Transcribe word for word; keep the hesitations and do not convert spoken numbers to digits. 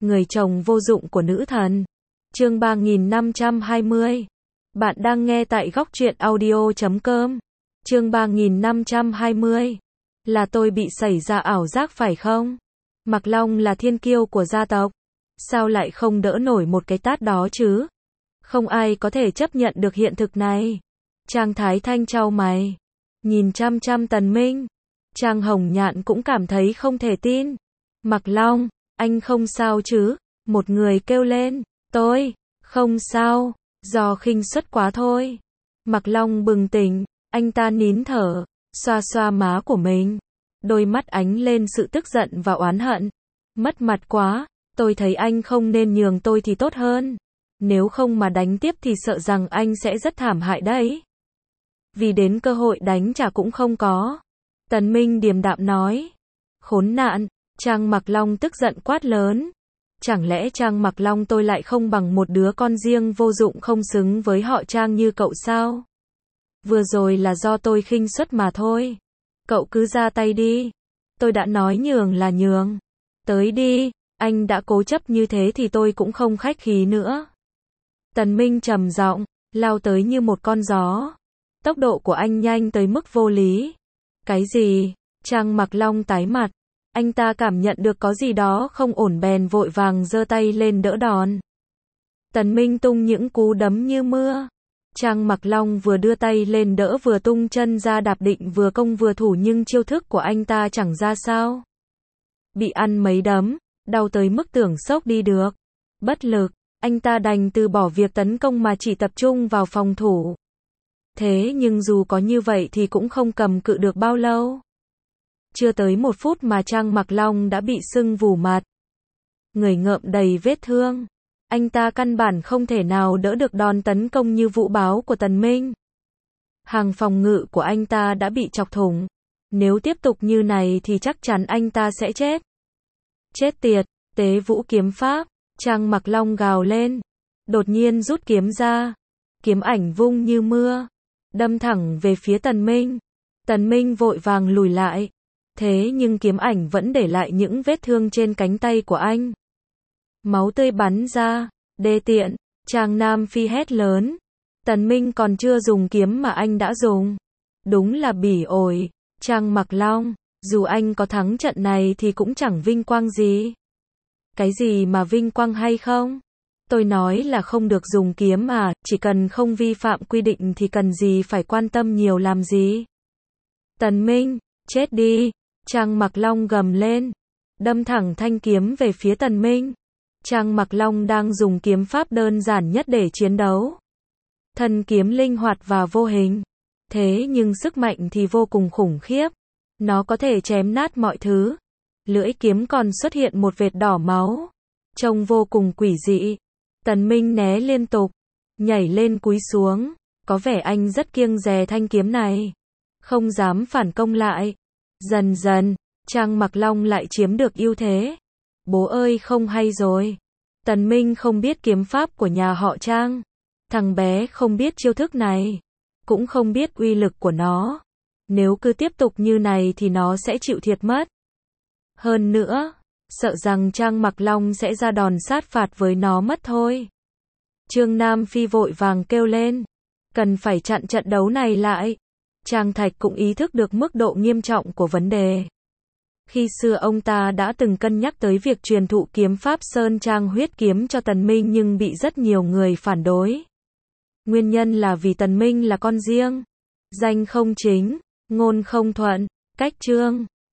Người chồng vô dụng của nữ thần. Chương ba nghìn năm trăm hai mươi. Bạn đang nghe tại góc truyện audio chấm com. Chương ba nghìn năm trăm hai mươi. Là tôi bị xảy ra ảo giác phải không? Mạc Long là thiên kiêu của gia tộc. Sao lại không đỡ nổi một cái tát đó chứ? Không ai có thể chấp nhận được hiện thực này. Trang Thái Thanh chau mày, nhìn chăm chăm Tần Minh. Trang Hồng Nhạn cũng cảm thấy không thể tin. Mạc Long, anh không sao chứ? Một người kêu lên, tôi, không sao, do khinh suất quá thôi. Mạc Long bừng tỉnh, anh ta nín thở, xoa xoa má của mình. Đôi mắt ánh lên sự tức giận và oán hận. Mất mặt quá, tôi thấy anh không nên nhường tôi thì tốt hơn. Nếu không mà đánh tiếp thì sợ rằng anh sẽ rất thảm hại đấy. Vì đến cơ hội đánh trả cũng không có. Tần Minh điềm đạm nói. Khốn nạn, Trang Mạc Long tức giận quát lớn. Chẳng lẽ Trang Mạc Long tôi lại không bằng một đứa con riêng vô dụng không xứng với họ Trang như cậu sao? Vừa rồi là do tôi khinh suất mà thôi. Cậu cứ ra tay đi. Tôi đã nói nhường là nhường. Tới đi, anh đã cố chấp như thế thì tôi cũng không khách khí nữa. Tần Minh trầm giọng, lao tới như một con gió. Tốc độ của anh nhanh tới mức vô lý. Cái gì? Trang Mạc Long tái mặt. Anh ta cảm nhận được có gì đó không ổn bèn vội vàng giơ tay lên đỡ đòn. Tần Minh tung những cú đấm như mưa. Trang Mạc Long vừa đưa tay lên đỡ vừa tung chân ra đạp định vừa công vừa thủ nhưng chiêu thức của anh ta chẳng ra sao. Bị ăn mấy đấm, đau tới mức tưởng sốc đi được. Bất lực, anh ta đành từ bỏ việc tấn công mà chỉ tập trung vào phòng thủ. Thế nhưng dù có như vậy thì cũng không cầm cự được bao lâu. Chưa tới một phút mà Trang Mạc Long đã bị sưng vù mặt. Người ngợm đầy vết thương. Anh ta căn bản không thể nào đỡ được đòn tấn công như vũ bão của Tần Minh. Hàng phòng ngự của anh ta đã bị chọc thủng. Nếu tiếp tục như này thì chắc chắn anh ta sẽ chết. Chết tiệt, tế vũ kiếm pháp. Trang Mạc Long gào lên. Đột nhiên rút kiếm ra. Kiếm ảnh vung như mưa. Đâm thẳng về phía Tần Minh. Tần Minh vội vàng lùi lại. Thế nhưng kiếm ảnh vẫn để lại những vết thương trên cánh tay của anh. Máu tươi bắn ra. Đê tiện. Trang Nam Phi hét lớn. Tần Minh còn chưa dùng kiếm mà anh đã dùng. Đúng là bỉ ổi. Trang Mạc Long, dù anh có thắng trận này thì cũng chẳng vinh quang gì. Cái gì mà vinh quang hay không? Tôi nói là không được dùng kiếm mà, chỉ cần không vi phạm quy định thì cần gì phải quan tâm nhiều làm gì. Tần Minh, chết đi. Trang Mạc Long gầm lên. Đâm thẳng thanh kiếm về phía Tần Minh. Trang Mạc Long đang dùng kiếm pháp đơn giản nhất để chiến đấu. Thân kiếm linh hoạt và vô hình. Thế nhưng sức mạnh thì vô cùng khủng khiếp. Nó có thể chém nát mọi thứ. Lưỡi kiếm còn xuất hiện một vệt đỏ máu. Trông vô cùng quỷ dị. Tần Minh né liên tục. Nhảy lên cúi xuống. Có vẻ anh rất kiêng dè thanh kiếm này. Không dám phản công lại. Dần dần, Trang Mạc Long lại chiếm được ưu thế. Bố ơi không hay rồi. Tần Minh không biết kiếm pháp của nhà họ Trang. Thằng bé không biết chiêu thức này. Cũng không biết uy lực của nó. Nếu cứ tiếp tục như này thì nó sẽ chịu thiệt mất. Hơn nữa, sợ rằng Trang Mạc Long sẽ ra đòn sát phạt với nó mất thôi. Trương Nam Phi vội vàng kêu lên. Cần phải chặn trận đấu này lại. Trang Thạch cũng ý thức được mức độ nghiêm trọng của vấn đề. Khi xưa ông ta đã từng cân nhắc tới việc truyền thụ kiếm pháp Sơn Trang huyết kiếm cho Tần Minh nhưng bị rất nhiều người phản đối. Nguyên nhân là vì Tần Minh là con riêng. Danh không chính, ngôn không thuận, cách trương.